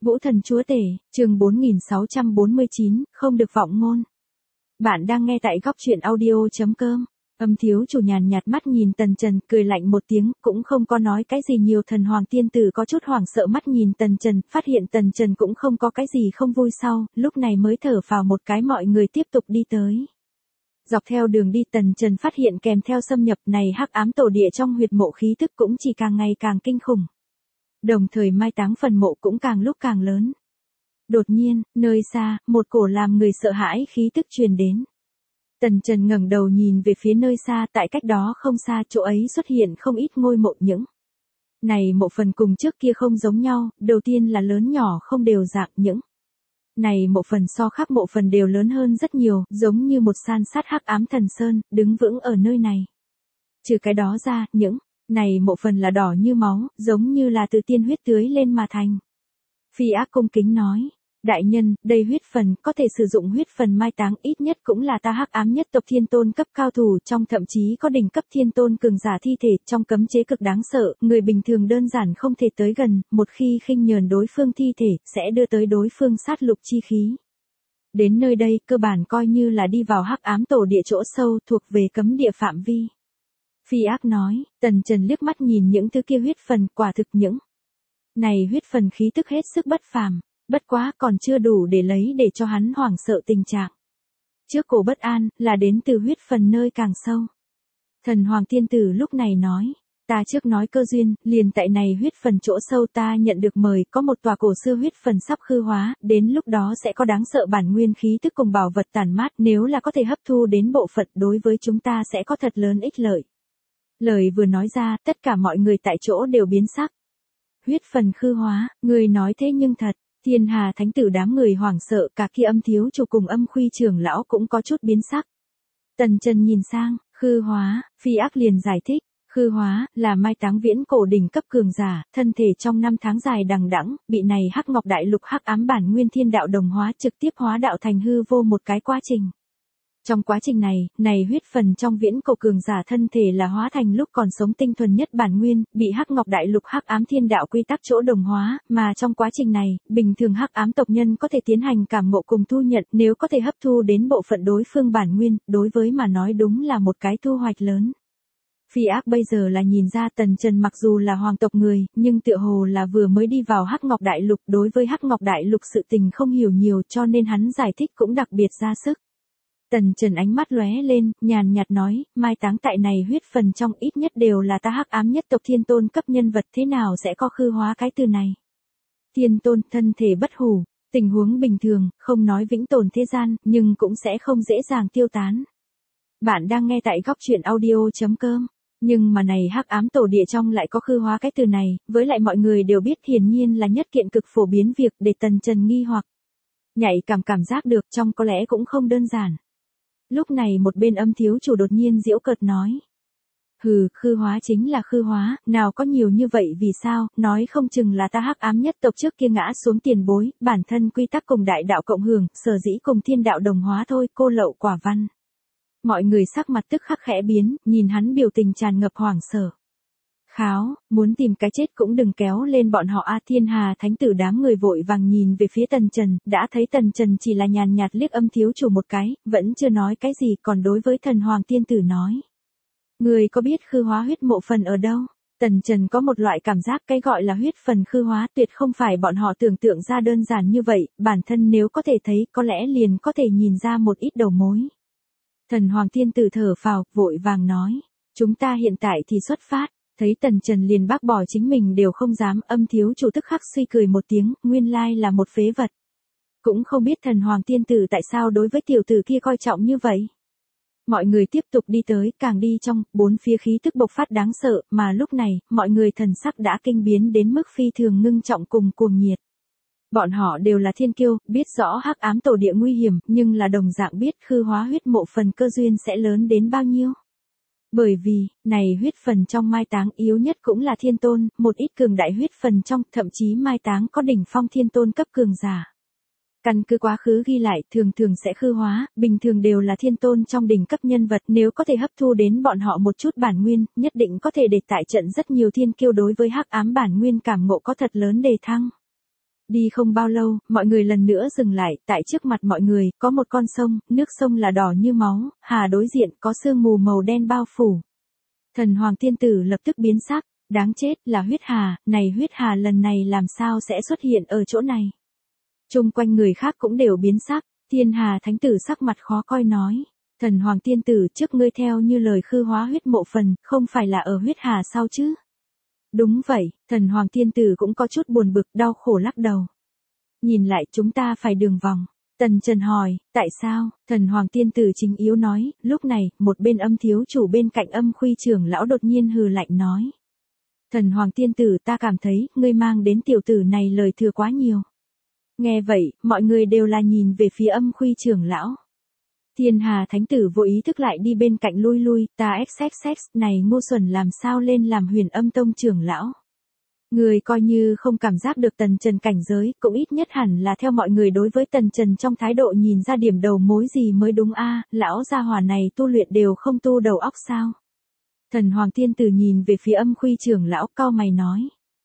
Vũ thần chúa tể, chương 4649, không được vọng ngôn. Bạn đang nghe tại góc truyện audio.com. Âm thiếu chủ nhàn nhạt mắt nhìn Tần Trần, cười lạnh một tiếng, cũng không có nói cái gì nhiều. Thần hoàng tiên tử có chút hoảng sợ mắt nhìn Tần Trần, phát hiện Tần Trần cũng không có cái gì không vui sau, lúc này mới thở phào một cái. Mọi người tiếp tục đi tới. Dọc theo đường đi Tần Trần phát hiện kèm theo xâm nhập này hắc ám tổ địa trong huyệt mộ khí tức cũng chỉ càng ngày càng kinh khủng. Đồng thời mai táng phần mộ cũng càng lúc càng lớn. Đột nhiên, nơi xa, một cổ làm người sợ hãi khí tức truyền đến. Tần Trần ngẩng đầu nhìn về phía nơi xa, tại cách đó không xa chỗ ấy xuất hiện không ít ngôi mộ những. Này mộ phần cùng trước kia không giống nhau, đầu tiên là lớn nhỏ không đều dạng những. Này mộ phần so khác mộ phần đều lớn hơn rất nhiều, giống như một san sát hắc ám thần sơn, đứng vững ở nơi này. Trừ cái đó ra, những này mộ phần là đỏ như máu, giống như là từ tiên huyết tưới lên mà thành. Phi Ác cung kính nói, đại nhân, đây huyết phần, có thể sử dụng huyết phần mai táng, ít nhất cũng là ta hắc ám nhất tộc thiên tôn cấp cao thủ, trong thậm chí có đỉnh cấp thiên tôn cường giả thi thể, trong cấm chế cực đáng sợ, người bình thường đơn giản không thể tới gần, một khi khinh nhờn đối phương thi thể, sẽ đưa tới đối phương sát lục chi khí. Đến nơi đây, cơ bản coi như là đi vào hắc ám tổ địa chỗ sâu, thuộc về cấm địa phạm vi. Phi Ác nói, Tần Trần liếc mắt nhìn những thứ kia huyết phần, quả thực những này huyết phần khí tức hết sức bất phàm, bất quá còn chưa đủ để lấy để cho hắn hoảng sợ tình trạng. Trước cổ bất an, là đến từ huyết phần nơi càng sâu. Thần hoàng tiên tử lúc này nói, ta trước nói cơ duyên, liền tại này huyết phần chỗ sâu ta nhận được mời, có một tòa cổ xưa huyết phần sắp khư hóa, đến lúc đó sẽ có đáng sợ bản nguyên khí tức cùng bảo vật tản mát, nếu là có thể hấp thu đến bộ phận đối với chúng ta sẽ có thật lớn ích lợi. Lời vừa nói ra, tất cả mọi người tại chỗ đều biến sắc. Huyết phần khư hóa, người nói thế nhưng thật, Thiên Hà thánh tử đám người hoảng sợ, cả kia Âm thiếu chủ cùng Âm khuy trưởng lão cũng có chút biến sắc. Tần Trần nhìn sang, khư hóa, Phi Ác liền giải thích, khư hóa, là mai táng viễn cổ đỉnh cấp cường giả, thân thể trong năm tháng dài đằng đẵng, bị này hắc ngọc đại lục hắc ám bản nguyên thiên đạo đồng hóa trực tiếp hóa đạo thành hư vô một cái quá trình. Trong quá trình này huyết phần trong viễn cổ cường giả thân thể là hóa thành lúc còn sống tinh thuần nhất bản nguyên, bị hắc ngọc đại lục hắc ám thiên đạo quy tắc chỗ đồng hóa, mà trong quá trình này, bình thường hắc ám tộc nhân có thể tiến hành cảm ngộ cùng thu nhận, nếu có thể hấp thu đến bộ phận đối phương bản nguyên, đối với mà nói đúng là một cái thu hoạch lớn. Phi Ác bây giờ là nhìn ra Tần Trần mặc dù là hoàng tộc người, nhưng tựa hồ là vừa mới đi vào hắc ngọc đại lục, đối với hắc ngọc đại lục sự tình không hiểu nhiều, cho nên hắn giải thích cũng đặc biệt ra sức. Tần Trần ánh mắt lóe lên, nhàn nhạt nói, mai táng tại này huyết phần trong ít nhất đều là ta hắc ám nhất tộc thiên tôn cấp nhân vật, thế nào sẽ có khư hóa cái từ này. Thiên tôn, thân thể bất hủ, tình huống bình thường, không nói vĩnh tồn thế gian, nhưng cũng sẽ không dễ dàng tiêu tán. Bạn đang nghe tại góc truyện audio.com. Nhưng mà này hắc ám tổ địa trong lại có khư hóa cái từ này, với lại mọi người đều biết hiển nhiên là nhất kiện cực phổ biến việc để Tần Trần nghi hoặc. Nhạy cảm giác được trong có lẽ cũng không đơn giản. Lúc này một bên Âm thiếu chủ đột nhiên giễu cợt nói. Hừ, khư hóa chính là khư hóa, nào có nhiều như vậy vì sao, nói không chừng là ta hắc ám nhất tộc trước kia ngã xuống tiền bối, bản thân quy tắc cùng đại đạo cộng hưởng, sở dĩ cùng thiên đạo đồng hóa thôi, cô lậu quả văn. Mọi người sắc mặt tức khắc khẽ biến, nhìn hắn biểu tình tràn ngập hoảng sợ. Kháo, muốn tìm cái chết cũng đừng kéo lên bọn họ a. Thiên Hà thánh tử đám người vội vàng nhìn về phía Tần Trần, đã thấy Tần Trần chỉ là nhàn nhạt liếc Âm thiếu chủ một cái, vẫn chưa nói cái gì, còn đối với thần hoàng tiên tử nói. Người có biết khư hóa huyết mộ phần ở đâu? Tần Trần có một loại cảm giác cái gọi là huyết phần khư hóa tuyệt không phải bọn họ tưởng tượng ra đơn giản như vậy, bản thân nếu có thể thấy có lẽ liền có thể nhìn ra một ít đầu mối. Thần hoàng tiên tử thở phào, vội vàng nói, chúng ta hiện tại thì xuất phát. Thấy Tần Trần liền bác bỏ chính mình đều không dám, Âm thiếu chủ tức khắc suy cười một tiếng, nguyên lai là một phế vật. Cũng không biết thần hoàng tiên tử tại sao đối với tiểu tử kia coi trọng như vậy. Mọi người tiếp tục đi tới, càng đi trong, bốn phía khí tức bộc phát đáng sợ, mà lúc này, mọi người thần sắc đã kinh biến đến mức phi thường ngưng trọng cùng cuồng nhiệt. Bọn họ đều là thiên kiêu, biết rõ hắc ám tổ địa nguy hiểm, nhưng là đồng dạng biết khư hóa huyết mộ phần cơ duyên sẽ lớn đến bao nhiêu. Bởi vì, này huyết phần trong mai táng yếu nhất cũng là thiên tôn, một ít cường đại huyết phần trong, thậm chí mai táng có đỉnh phong thiên tôn cấp cường giả. Căn cứ quá khứ ghi lại, thường sẽ khư hóa, bình thường đều là thiên tôn trong đỉnh cấp nhân vật, nếu có thể hấp thu đến bọn họ một chút bản nguyên, nhất định có thể để tại trận rất nhiều thiên kiêu đối với hắc ám bản nguyên cảm ngộ có thật lớn đề thăng. Đi không bao lâu, mọi người lần nữa dừng lại, tại trước mặt mọi người, có một con sông, nước sông là đỏ như máu, hà đối diện có sương mù màu đen bao phủ. Thần Hoàng Tiên Tử lập tức biến sắc, đáng chết, là huyết hà, này huyết hà lần này làm sao sẽ xuất hiện ở chỗ này. Chung quanh người khác cũng đều biến sắc, Thiên Hà Thánh Tử sắc mặt khó coi nói. Thần Hoàng Tiên Tử, trước ngươi theo như lời khư hóa huyết mộ phần, không phải là ở huyết hà sao chứ? Đúng vậy, Thần Hoàng Tiên Tử cũng có chút buồn bực, đau khổ lắc đầu. Nhìn lại chúng ta phải đường vòng. Tần Trần hỏi, tại sao? Thần Hoàng Tiên Tử chính yếu nói, lúc này, một bên Âm thiếu chủ bên cạnh Âm Khuy trưởng lão đột nhiên hừ lạnh nói. Thần Hoàng Tiên Tử, ta cảm thấy, ngươi mang đến tiểu tử này lời thừa quá nhiều. Nghe vậy, mọi người đều là nhìn về phía Âm Khuy trưởng lão. Thiên Hà Thánh Tử vô ý thức lại đi bên cạnh lui lui, ta xxx, này ngu xuẩn làm sao lên làm Huyền Âm Tông trưởng lão. Người coi như không cảm giác được Tần Trần cảnh giới, cũng ít nhất hẳn là theo mọi người đối với Tần Trần trong thái độ nhìn ra điểm đầu mối gì mới đúng a, lão gia hỏa này tu luyện đều không tu đầu óc sao. Thần Hoàng Tiên Tử nhìn về phía Âm Khuy trưởng lão, cau mày nói.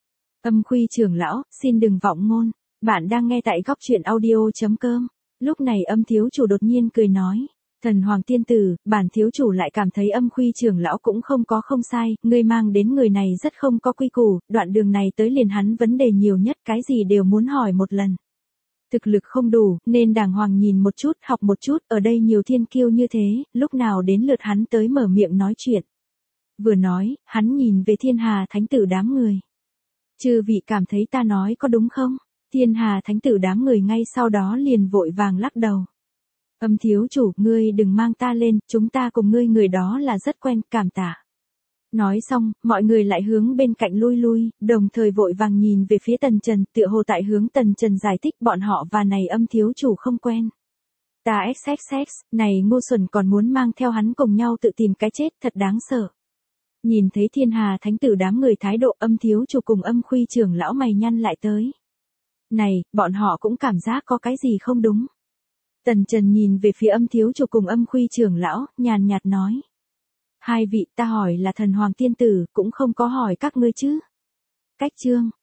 Âm Khuy trưởng lão, xin đừng vọng ngôn, bạn đang nghe tại góc truyện audio.com. Lúc này Âm thiếu chủ đột nhiên cười nói. Thần Hoàng Tiên Tử, bản thiếu chủ lại cảm thấy Âm Khuy trưởng lão cũng không có không sai, ngươi mang đến người này rất không có quy củ, đoạn đường này tới liền hắn vấn đề nhiều nhất, cái gì đều muốn hỏi một lần. Thực lực không đủ, nên đàng hoàng nhìn một chút, học một chút, ở đây nhiều thiên kiêu như thế, lúc nào đến lượt hắn tới mở miệng nói chuyện. Vừa nói, hắn nhìn về Thiên Hà Thánh Tử đám người. Chư vị cảm thấy ta nói có đúng không? Thiên Hà Thánh Tử đám người ngay sau đó liền vội vàng lắc đầu. Âm thiếu chủ, ngươi đừng mang ta lên, chúng ta cùng ngươi người đó là rất quen, cảm tạ. Nói xong, mọi người lại hướng bên cạnh lui lui, đồng thời vội vàng nhìn về phía Tần Trần, tựa hồ tại hướng Tần Trần giải thích bọn họ và này Âm thiếu chủ không quen. Ta xxx, này ngu xuẩn còn muốn mang theo hắn cùng nhau tự tìm cái chết, thật đáng sợ. Nhìn thấy Thiên Hà Thánh Tử đám người thái độ, Âm thiếu chủ cùng Âm Khuy trưởng lão mày nhăn lại tới. Này, bọn họ cũng cảm giác có cái gì không đúng. Tần Trần nhìn về phía Âm thiếu chủ cùng Âm Khuy trưởng lão, nhàn nhạt nói. Hai vị, ta hỏi là Thần Hoàng Tiên Tử, cũng không có hỏi các ngươi chứ. Cách chương.